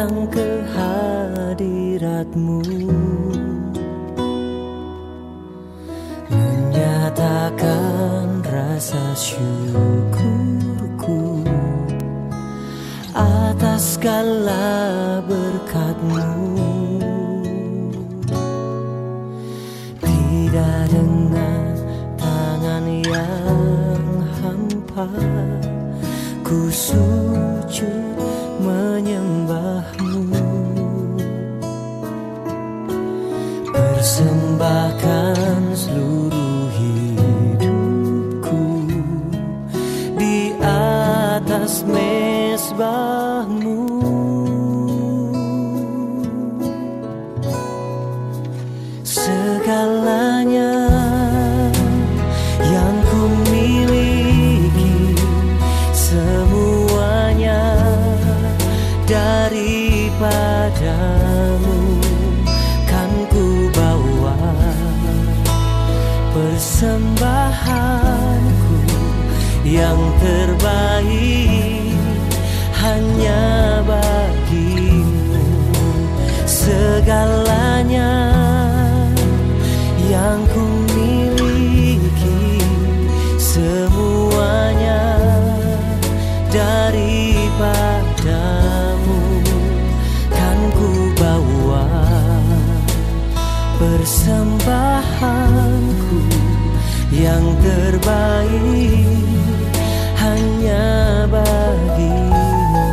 datang ke hadirat-Mu, menyatakan rasa syukurku atas segala berkat-Mu. Tidak dengan tangan yang hampa ku sujud menyembah-Mu, persembahkan seluruh hidupku di atas mezbah-Mu. Segalanya yang ku miliki, semuanya daripada-Mu kan ku bawa. Persembahanku yang terbaik hanya bagi-Mu. Segalanya yang ku miliki, semuanya daripada-Mu kan ku bawa. Persembahanku yang terbaik hanya bagi-Mu.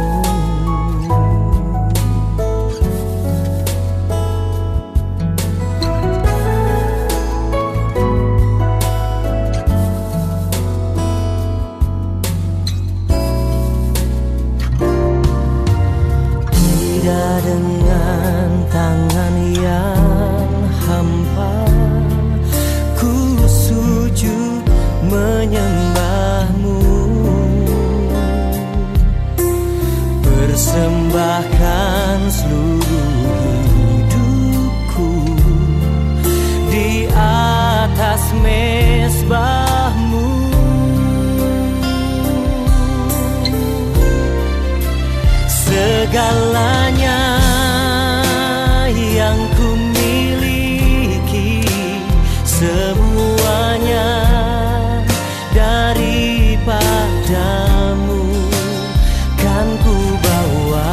Tidak dengan tangan yang hampa ku sujud menyembah-Mu, persembahkan seluruh hidupku di atas mezbah-Mu. Segalanya yang ku miliki, semuanya daripada-Mu kan ku bawa.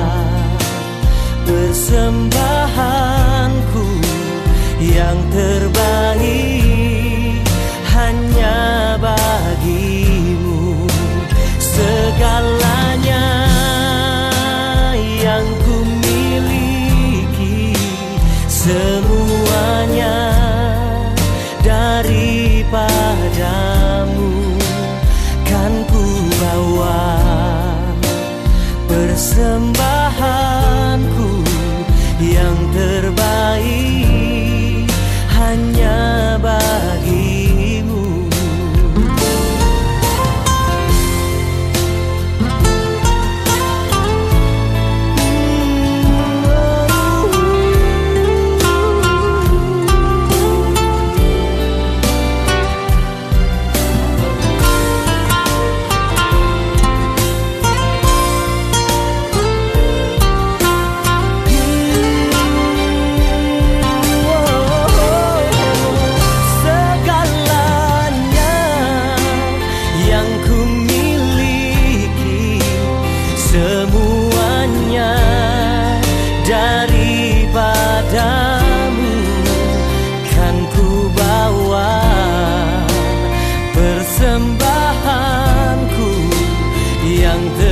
Persembahanku yang terbaik hanya bagi-Mu. Segalanya yang ku miliki, semuanya daripada-Mu kan ku bawa. Persembahanku yang terbaik hanya bagi-Mu. Semuanya daripada-Mu kan ku bawa. Persembahanku yang